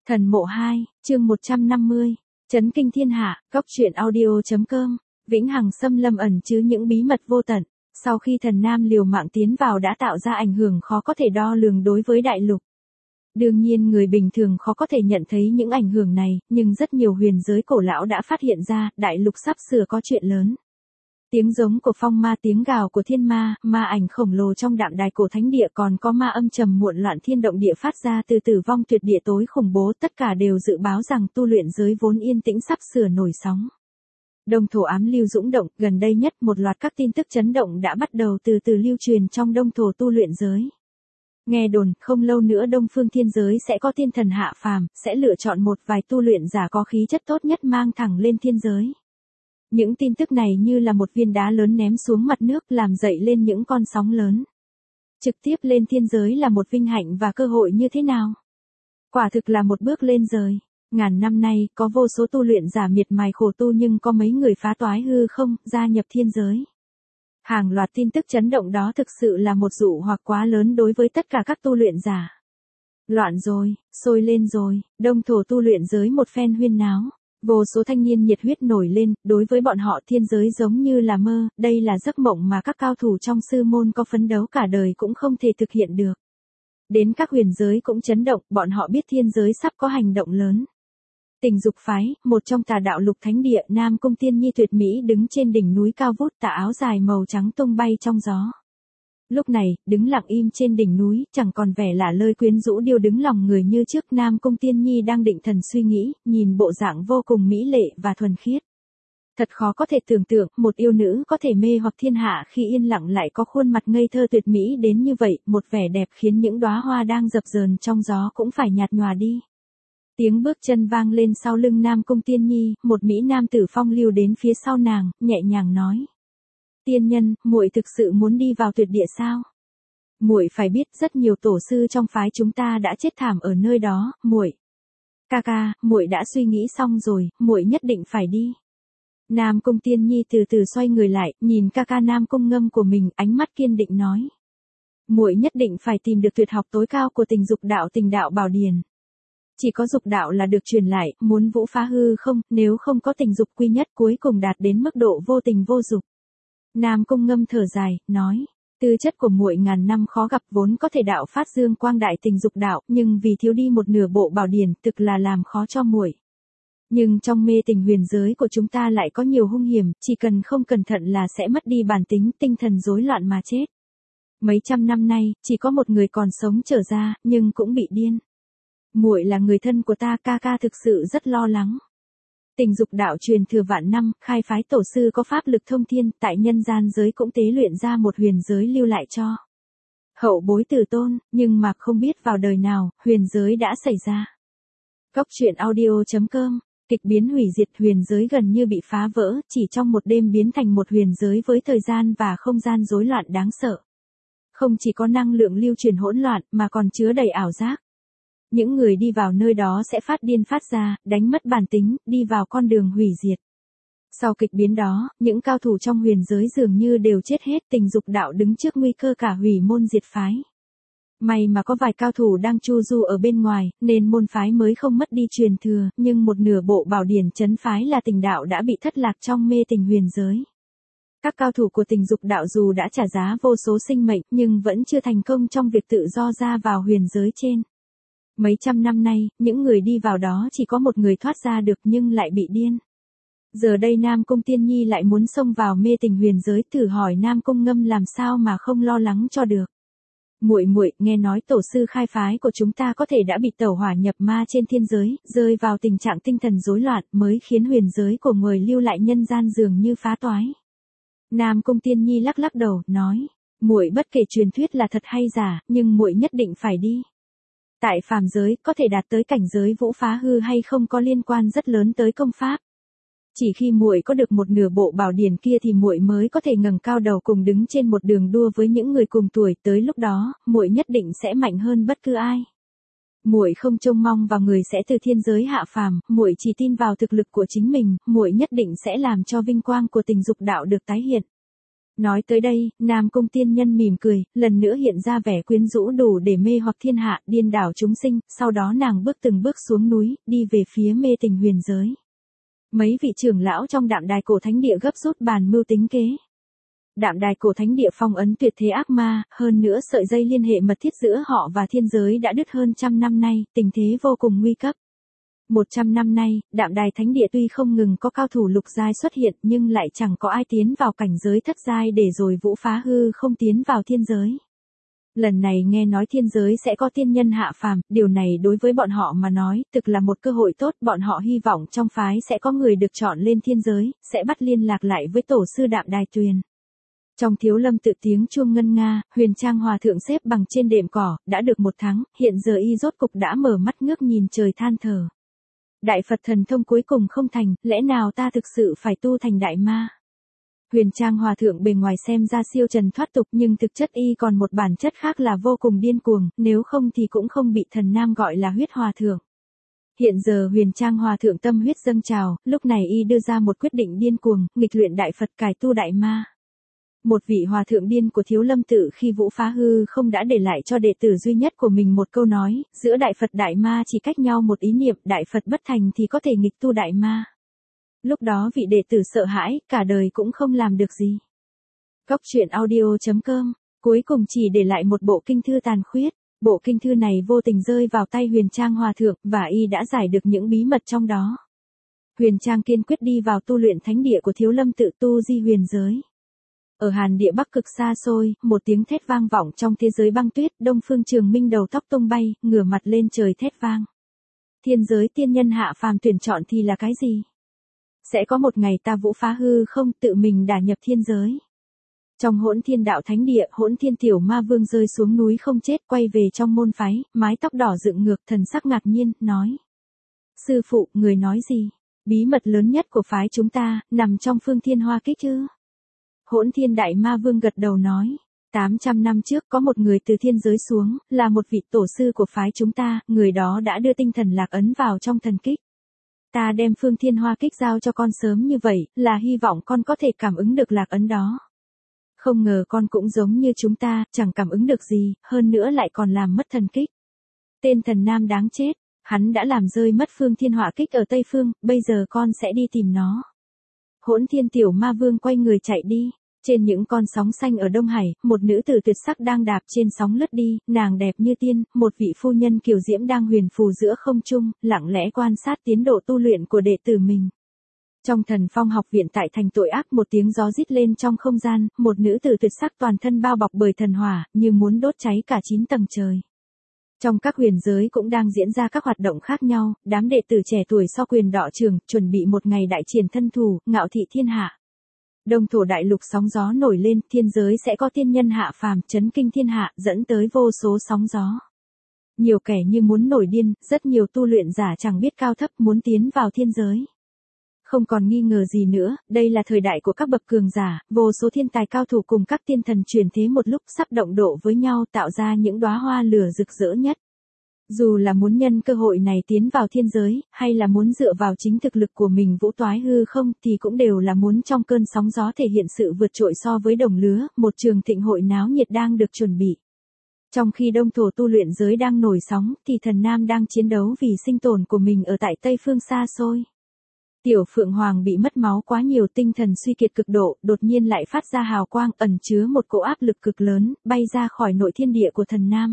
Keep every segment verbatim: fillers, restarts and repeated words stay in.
Thần mộ hai, chương một trăm năm mươi. Chấn kinh thiên hạ, góc truyện audio.com. Vĩnh hằng xâm lâm ẩn chứa những bí mật vô tận. Sau khi thần nam liều mạng tiến vào đã tạo ra ảnh hưởng khó có thể đo lường đối với đại lục. Đương nhiên người bình thường khó có thể nhận thấy những ảnh hưởng này, nhưng rất nhiều huyền giới cổ lão đã phát hiện ra, đại lục sắp sửa có chuyện lớn. Tiếng giống của phong ma, tiếng gào của thiên ma, ma ảnh khổng lồ trong đạm đài cổ thánh địa, còn có ma âm trầm muộn loạn thiên động địa phát ra từ tử vong tuyệt địa tối khủng bố, tất cả đều dự báo rằng tu luyện giới vốn yên tĩnh sắp sửa nổi sóng. Đông thổ ám lưu dũng động, gần đây nhất một loạt các tin tức chấn động đã bắt đầu từ từ lưu truyền trong đông thổ tu luyện giới. Nghe đồn, không lâu nữa Đông Phương Thiên giới sẽ có thiên thần hạ phàm, sẽ lựa chọn một vài tu luyện giả có khí chất tốt nhất mang thẳng lên thiên giới. Những tin tức này như là một viên đá lớn ném xuống mặt nước, làm dậy lên những con sóng lớn. Trực tiếp lên thiên giới là một vinh hạnh và cơ hội như thế nào? Quả thực là một bước lên trời. Ngàn năm nay, có vô số tu luyện giả miệt mài khổ tu nhưng có mấy người phá toái hư không, gia nhập thiên giới. Hàng loạt tin tức chấn động đó thực sự là một dụ hoặc quá lớn đối với tất cả các tu luyện giả. Loạn rồi, sôi lên rồi, đông thổ tu luyện giới một phen huyên náo. Vô số thanh niên nhiệt huyết nổi lên, đối với bọn họ thiên giới giống như là mơ, đây là giấc mộng mà các cao thủ trong sư môn có phấn đấu cả đời cũng không thể thực hiện được. Đến các huyền giới cũng chấn động, bọn họ biết thiên giới sắp có hành động lớn. Tình dục phái, một trong tà đạo lục thánh địa, Nam Cung Tiên Nhi tuyệt mỹ đứng trên đỉnh núi cao vút, tà áo dài màu trắng tung bay trong gió. Lúc này, đứng lặng im trên đỉnh núi, chẳng còn vẻ lả lơi quyến rũ điêu đứng lòng người như trước. Nam Cung Tiên Nhi đang định thần suy nghĩ, nhìn bộ dạng vô cùng mỹ lệ và thuần khiết. Thật khó có thể tưởng tượng, một yêu nữ có thể mê hoặc thiên hạ khi yên lặng lại có khuôn mặt ngây thơ tuyệt mỹ đến như vậy, một vẻ đẹp khiến những đóa hoa đang dập dờn trong gió cũng phải nhạt nhòa đi. Tiếng bước chân vang lên sau lưng Nam Cung Tiên Nhi, một mỹ nam tử phong lưu đến phía sau nàng, nhẹ nhàng nói. Tiên nhân, muội thực sự muốn đi vào tuyệt địa sao? Muội phải biết rất nhiều tổ sư trong phái chúng ta đã chết thảm ở nơi đó, muội. Ca ca, muội đã suy nghĩ xong rồi, muội nhất định phải đi. Nam Cung Tiên Nhi từ từ xoay người lại, nhìn ca ca Nam Cung Ngâm của mình, ánh mắt kiên định nói. Muội nhất định phải tìm được tuyệt học tối cao của tình dục đạo, Tình Đạo Bảo Điển. Chỉ có dục đạo là được truyền lại, muốn vũ phá hư không, nếu không có tình dục quy nhất cuối cùng đạt đến mức độ vô tình vô dục. Nam Cung Ngâm thở dài, nói, tư chất của muội ngàn năm khó gặp, vốn có thể đạo phát dương quang đại tình dục đạo, nhưng vì thiếu đi một nửa bộ bảo điển, thực là làm khó cho muội. Nhưng trong mê tình huyền giới của chúng ta lại có nhiều hung hiểm, chỉ cần không cẩn thận là sẽ mất đi bản tính, tinh thần rối loạn mà chết. Mấy trăm năm nay, chỉ có một người còn sống trở ra, nhưng cũng bị điên. Muội là người thân của ta, ca ca thực sự rất lo lắng. Tình dục đạo truyền thừa vạn năm, khai phái tổ sư có pháp lực thông thiên, tại nhân gian giới cũng tế luyện ra một huyền giới lưu lại cho hậu bối tử tôn, nhưng mà không biết vào đời nào, huyền giới đã xảy ra. Góc truyện audio.com, kịch biến hủy diệt, huyền giới gần như bị phá vỡ, chỉ trong một đêm biến thành một huyền giới với thời gian và không gian rối loạn đáng sợ. Không chỉ có năng lượng lưu truyền hỗn loạn, mà còn chứa đầy ảo giác. Những người đi vào nơi đó sẽ phát điên phát ra, đánh mất bản tính, đi vào con đường hủy diệt. Sau kịch biến đó, những cao thủ trong huyền giới dường như đều chết hết, tình dục đạo đứng trước nguy cơ cả hủy môn diệt phái. May mà có vài cao thủ đang chu du ở bên ngoài, nên môn phái mới không mất đi truyền thừa, nhưng một nửa bộ bảo điển trấn phái là tình đạo đã bị thất lạc trong mê tình huyền giới. Các cao thủ của tình dục đạo dù đã trả giá vô số sinh mệnh, nhưng vẫn chưa thành công trong việc tự do ra vào huyền giới trên. Mấy trăm năm nay, những người đi vào đó chỉ có một người thoát ra được nhưng lại bị điên. Giờ đây Nam Cung Tiên Nhi lại muốn xông vào mê tình huyền giới, thử hỏi Nam Cung Ngâm làm sao mà không lo lắng cho được. Muội muội, nghe nói tổ sư khai phái của chúng ta có thể đã bị tẩu hỏa nhập ma trên thiên giới, rơi vào tình trạng tinh thần rối loạn, mới khiến huyền giới của người lưu lại nhân gian dường như phá toái. Nam Cung Tiên Nhi lắc lắc đầu, nói, muội bất kể truyền thuyết là thật hay giả, nhưng muội nhất định phải đi. Tại phàm giới, có thể đạt tới cảnh giới vũ phá hư hay không có liên quan rất lớn tới công pháp. Chỉ khi muội có được một nửa bộ bảo điển kia thì muội mới có thể ngẩng cao đầu cùng đứng trên một đường đua với những người cùng tuổi, tới lúc đó, muội nhất định sẽ mạnh hơn bất cứ ai. Muội không trông mong vào người sẽ từ thiên giới hạ phàm, muội chỉ tin vào thực lực của chính mình, muội nhất định sẽ làm cho vinh quang của tình dục đạo được tái hiện. Nói tới đây, Nam Cung tiên nhân mỉm cười, lần nữa hiện ra vẻ quyến rũ đủ để mê hoặc thiên hạ, điên đảo chúng sinh, sau đó nàng bước từng bước xuống núi, đi về phía mê tình huyền giới. Mấy vị trưởng lão trong Đạm Đài Cổ Thánh Địa gấp rút bàn mưu tính kế. Đạm Đài Cổ Thánh Địa phong ấn tuyệt thế ác ma, hơn nữa sợi dây liên hệ mật thiết giữa họ và thiên giới đã đứt hơn trăm năm nay, tình thế vô cùng nguy cấp. Một trăm năm nay, Đạm Đài Thánh Địa tuy không ngừng có cao thủ lục giai xuất hiện nhưng lại chẳng có ai tiến vào cảnh giới thất giai để rồi Vũ Phá Hư không tiến vào thiên giới. Lần này nghe nói thiên giới sẽ có tiên nhân hạ phàm, điều này đối với bọn họ mà nói, thực là một cơ hội tốt, bọn họ hy vọng trong phái sẽ có người được chọn lên thiên giới, sẽ bắt liên lạc lại với tổ sư Đạm Đài Tuyền. Trong Thiếu Lâm tự tiếng chuông ngân nga, Huyền Trang Hòa thượng xếp bằng trên đệm cỏ, đã được một tháng, hiện giờ y rốt cục đã mở mắt ngước nhìn trời than thở. Đại Phật thần thông cuối cùng không thành, lẽ nào ta thực sự phải tu thành đại ma? Huyền Trang Hòa thượng bề ngoài xem ra siêu trần thoát tục nhưng thực chất y còn một bản chất khác là vô cùng điên cuồng, nếu không thì cũng không bị thần nam gọi là huyết hòa thượng. Hiện giờ Huyền Trang Hòa thượng tâm huyết dâng trào, lúc này y đưa ra một quyết định điên cuồng, nghịch luyện Đại Phật cải tu đại ma. Một vị hòa thượng điên của Thiếu Lâm tự khi Vũ Phá Hư không đã để lại cho đệ tử duy nhất của mình một câu nói, giữa Đại Phật đại ma chỉ cách nhau một ý niệm, Đại Phật bất thành thì có thể nghịch tu đại ma. Lúc đó vị đệ tử sợ hãi, cả đời cũng không làm được gì. Cóc truyện audio chấm com, cuối cùng chỉ để lại một bộ kinh thư tàn khuyết. Bộ kinh thư này vô tình rơi vào tay Huyền Trang Hòa thượng, và y đã giải được những bí mật trong đó. Huyền Trang kiên quyết đi vào tu luyện thánh địa của Thiếu Lâm tự tu di huyền giới. Ở Hàn Địa Bắc cực xa xôi, một tiếng thét vang vọng trong thế giới băng tuyết, Đông Phương Trường Minh đầu tóc tung bay, ngửa mặt lên trời thét vang. Thiên giới tiên nhân hạ phàm tuyển chọn thì là cái gì? Sẽ có một ngày ta Vũ Phá Hư không tự mình đả nhập thiên giới. Trong Hỗn Thiên Đạo Thánh Địa, Hỗn Thiên Tiểu Ma Vương rơi xuống núi không chết, quay về trong môn phái, mái tóc đỏ dựng ngược, thần sắc ngạc nhiên, nói: Sư phụ, người nói gì? Bí mật lớn nhất của phái chúng ta, nằm trong Phương Thiên Hoa Kích chứ? Hỗn Thiên Đại Ma Vương gật đầu nói: tám trăm năm trước có một người từ thiên giới xuống, là một vị tổ sư của phái chúng ta, người đó đã đưa tinh thần lạc ấn vào trong thần kích. Ta đem Phương Thiên Hoa Kích giao cho con sớm như vậy, là hy vọng con có thể cảm ứng được lạc ấn đó. Không ngờ con cũng giống như chúng ta, chẳng cảm ứng được gì, hơn nữa lại còn làm mất thần kích. Tên thần nam đáng chết, hắn đã làm rơi mất Phương Thiên Hỏa Kích ở Tây Phương, bây giờ con sẽ đi tìm nó. Hỗn Thiên Tiểu Ma Vương quay người chạy đi. Trên những con sóng xanh ở Đông Hải, một nữ tử tuyệt sắc đang đạp trên sóng lướt đi, nàng đẹp như tiên, một vị phu nhân kiều diễm đang huyền phù giữa không trung, lặng lẽ quan sát tiến độ tu luyện của đệ tử mình. Trong Thần Phong học viện tại thành tội ác, một tiếng gió rít lên trong không gian, một nữ tử tuyệt sắc toàn thân bao bọc bởi thần hỏa, như muốn đốt cháy cả chín tầng trời. Trong các huyền giới cũng đang diễn ra các hoạt động khác nhau, đám đệ tử trẻ tuổi so quyền đọ trường, chuẩn bị một ngày đại triển thân thủ, ngạo thị thiên hạ. Đông thổ đại lục sóng gió nổi lên, thiên giới sẽ có tiên nhân hạ phàm, chấn kinh thiên hạ, dẫn tới vô số sóng gió. Nhiều kẻ như muốn nổi điên, rất nhiều tu luyện giả chẳng biết cao thấp muốn tiến vào thiên giới. Không còn nghi ngờ gì nữa, đây là thời đại của các bậc cường giả, vô số thiên tài cao thủ cùng các tiên thần truyền thế một lúc sắp động độ với nhau tạo ra những đóa hoa lửa rực rỡ nhất. Dù là muốn nhân cơ hội này tiến vào thiên giới, hay là muốn dựa vào chính thực lực của mình vũ toái hư không, thì cũng đều là muốn trong cơn sóng gió thể hiện sự vượt trội so với đồng lứa, một trường thịnh hội náo nhiệt đang được chuẩn bị. Trong khi đông thổ tu luyện giới đang nổi sóng, thì thần nam đang chiến đấu vì sinh tồn của mình ở tại Tây Phương xa xôi. Tiểu Phượng Hoàng bị mất máu quá nhiều, tinh thần suy kiệt cực độ, đột nhiên lại phát ra hào quang ẩn chứa một cỗ áp lực cực lớn, bay ra khỏi nội thiên địa của thần nam.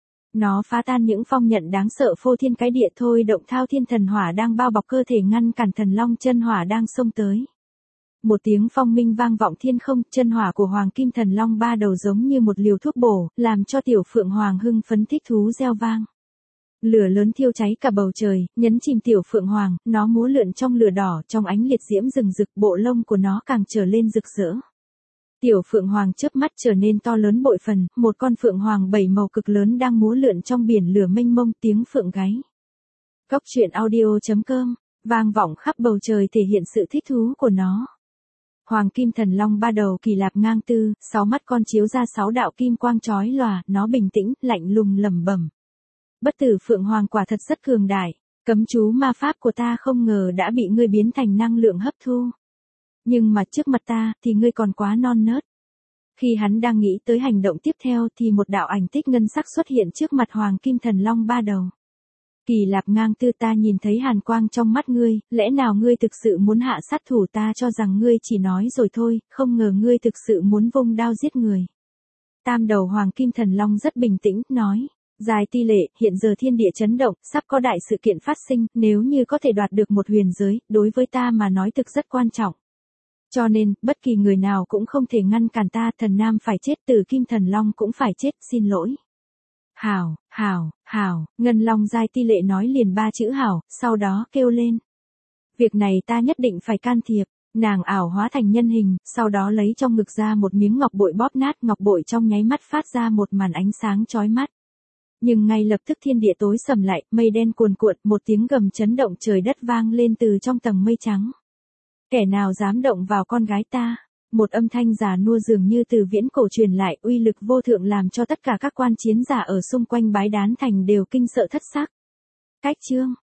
Nó phá tan những phong nhận đáng sợ phô thiên cái địa, thôi động thao thiên thần hỏa đang bao bọc cơ thể, ngăn cản thần long chân hỏa đang xông tới. Một tiếng phong minh vang vọng thiên không, chân hỏa của Hoàng Kim Thần Long ba đầu giống như một liều thuốc bổ, làm cho Tiểu Phượng Hoàng hưng phấn thích thú reo vang. Lửa lớn thiêu cháy cả bầu trời, nhấn chìm Tiểu Phượng Hoàng, nó múa lượn trong lửa đỏ, trong ánh liệt diễm rừng rực, bộ lông của nó càng trở lên rực rỡ. Tiểu Phượng Hoàng chớp mắt trở nên to lớn bội phần, một con Phượng Hoàng bảy màu cực lớn đang múa lượn trong biển lửa mênh mông, tiếng phượng gáy. Cóc truyện audio chấm com, vang vọng khắp bầu trời thể hiện sự thích thú của nó. Hoàng Kim Thần Long ba đầu kỳ lạp ngang tư, sáu mắt con chiếu ra sáu đạo kim quang chói lòa, nó bình tĩnh, lạnh lùng lẩm bẩm. Bất tử Phượng Hoàng quả thật rất cường đại, cấm chú ma pháp của ta không ngờ đã bị ngươi biến thành năng lượng hấp thu. Nhưng mà trước mặt ta, thì ngươi còn quá non nớt. Khi hắn đang nghĩ tới hành động tiếp theo thì một đạo ảnh tích ngân sắc xuất hiện trước mặt Hoàng Kim Thần Long ba đầu. Kỳ Lạp ngang tư, ta nhìn thấy hàn quang trong mắt ngươi, lẽ nào ngươi thực sự muốn hạ sát thủ? Ta cho rằng ngươi chỉ nói rồi thôi, không ngờ ngươi thực sự muốn vung đao giết người. Tam đầu Hoàng Kim Thần Long rất bình tĩnh, nói, Giai Ti Lệ, hiện giờ thiên địa chấn động, sắp có đại sự kiện phát sinh, nếu như có thể đoạt được một huyền giới, đối với ta mà nói thực rất quan trọng. Cho nên, bất kỳ người nào cũng không thể ngăn cản ta, Thần Nam phải chết, Tử Kim Thần Long cũng phải chết, xin lỗi. Hảo, hảo, hảo, Ngân Long Giai Ti Lệ nói liền ba chữ hảo, sau đó kêu lên. Việc này ta nhất định phải can thiệp. Nàng ảo hóa thành nhân hình, sau đó lấy trong ngực ra một miếng ngọc bội bóp nát, ngọc bội trong nháy mắt phát ra một màn ánh sáng chói mắt. Nhưng ngay lập tức thiên địa tối sầm lại, mây đen cuồn cuộn, một tiếng gầm chấn động trời đất vang lên từ trong tầng mây trắng. Kẻ nào dám động vào con gái ta? Một âm thanh già nua dường như từ viễn cổ truyền lại, uy lực vô thượng làm cho tất cả các quan chiến giả ở xung quanh Bái Đán Thành đều kinh sợ thất sắc. Cách chương